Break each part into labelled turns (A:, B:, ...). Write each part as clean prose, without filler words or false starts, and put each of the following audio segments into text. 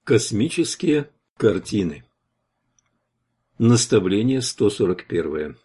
A: Космические картины. Наставление 141.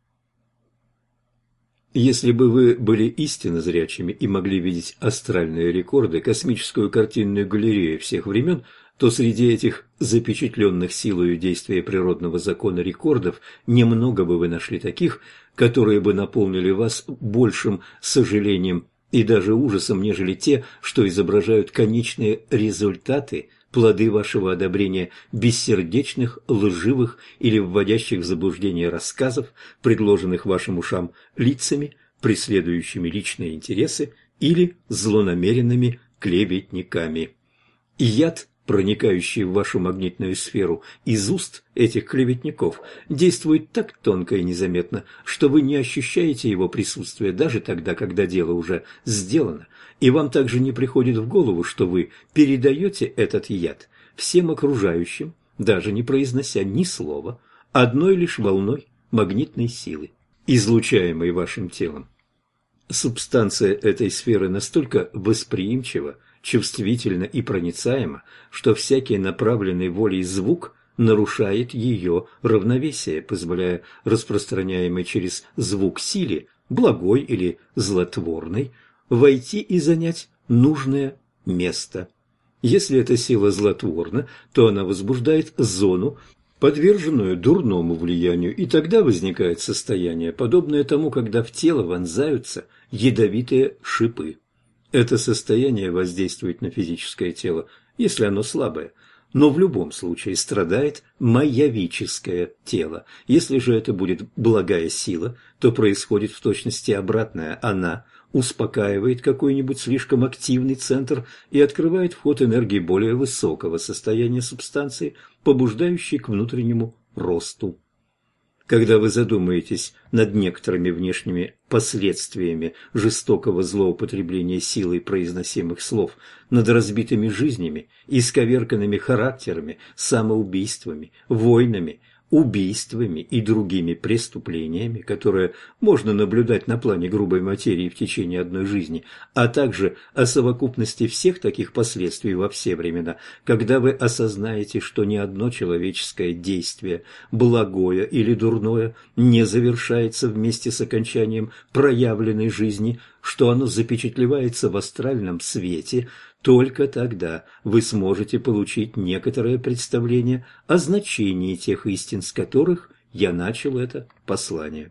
A: Если бы вы были истинно зрячими и могли видеть астральные рекорды, космическую картинную галерею всех времен, то среди этих запечатленных силою действия природного закона рекордов немного бы вы нашли таких, которые бы наполнили вас большим сожалением и даже ужасом, нежели те, что изображают конечные результаты, плоды вашего одобрения бессердечных, лживых или вводящих в заблуждение рассказов, предложенных вашим ушам лицами, преследующими личные интересы или злонамеренными клеветниками. И яд, проникающий в вашу магнитную сферу из уст этих клеветников, действует так тонко и незаметно, что вы не ощущаете его присутствия даже тогда, когда дело уже сделано, и вам также не приходит в голову, что вы передаете этот яд всем окружающим, даже не произнося ни слова, одной лишь волной магнитной силы, излучаемой вашим телом. Субстанция этой сферы настолько восприимчива, чувствительна и проницаема, что всякий направленный волей звук нарушает ее равновесие, позволяя распространяемой через звук силе, благой или злотворной, войти и занять нужное место. Если эта сила злотворна, то она возбуждает зону, подверженную дурному влиянию, и тогда возникает состояние, подобное тому, когда в тело вонзаются ядовитые шипы. Это состояние воздействует на физическое тело, если оно слабое, но в любом случае страдает маявическое тело. Если же это будет благая сила, то происходит в точности обратное. Она успокаивает какой-нибудь слишком активный центр и открывает вход энергии более высокого состояния субстанции, побуждающей к внутреннему росту. Когда вы задумаетесь над некоторыми внешними последствиями жестокого злоупотребления силой произносимых слов, над разбитыми жизнями, исковерканными характерами, самоубийствами, войнами, убийствами и другими преступлениями, которые можно наблюдать на плане грубой материи в течение одной жизни, а также о совокупности всех таких последствий во все времена, когда вы осознаете, что ни одно человеческое действие, благое или дурное, не завершается вместе с окончанием проявленной жизни, что оно запечатлевается в астральном свете, только тогда вы сможете получить некоторое представление о значении тех истин, с которых я начал это послание.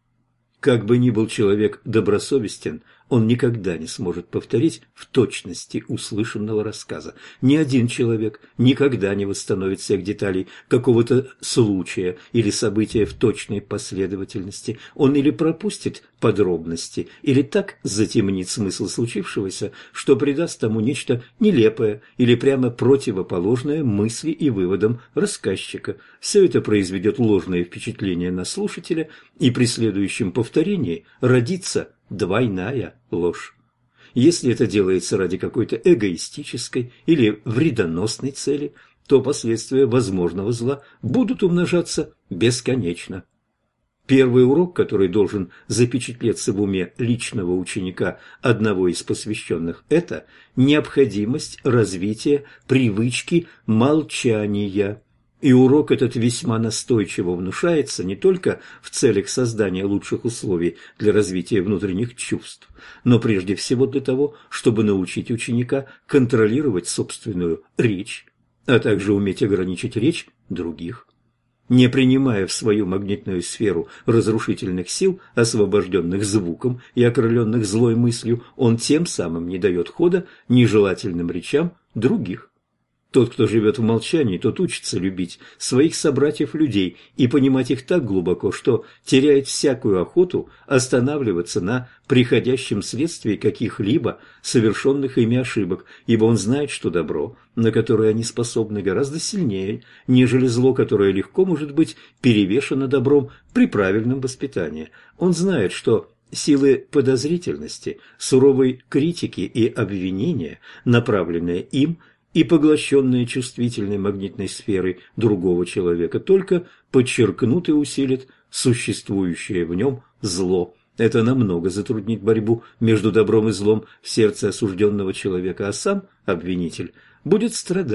A: Как бы ни был человек добросовестен, он никогда не сможет повторить в точности услышанного рассказа. Ни один человек никогда не восстановит всех деталей какого-то случая или события в точной последовательности. Он или пропустит подробности, или так затемнит смысл случившегося, что придаст тому нечто нелепое или прямо противоположное мысли и выводам рассказчика. Все это произведет ложное впечатление на слушателя, и при следующем повторении родится двойная ложь. Если это делается ради какой-то эгоистической или вредоносной цели, то последствия возможного зла будут умножаться бесконечно. Первый урок, который должен запечатлеться в уме личного ученика одного из посвященных, это необходимость развития привычки молчания. И урок этот весьма настойчиво внушается не только в целях создания лучших условий для развития внутренних чувств, но прежде всего для того, чтобы научить ученика контролировать собственную речь, а также уметь ограничить речь других. Не принимая в свою магнитную сферу разрушительных сил, освобожденных звуком и окрыленных злой мыслью, он тем самым не дает хода нежелательным речам других. Тот, кто живет в молчании, тот учится любить своих собратьев-людей и понимать их так глубоко, что теряет всякую охоту останавливаться на приходящем следствии каких-либо совершенных ими ошибок, ибо он знает, что добро, на которое они способны, гораздо сильнее, нежели зло, которое легко может быть перевешено добром при правильном воспитании. Он знает, что силы подозрительности, суровой критики и обвинения, направленные им, и поглощенные чувствительной магнитной сферой другого человека, только подчеркнут и усилит существующее в нем зло. Это намного затруднит борьбу между добром и злом в сердце осужденного человека, а сам обвинитель будет страдать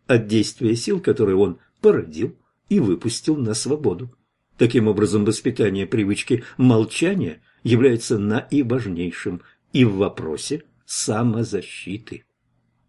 A: от действия сил, которые он породил и выпустил на свободу. Таким образом, воспитание привычки молчания является наиважнейшим и в вопросе самозащиты.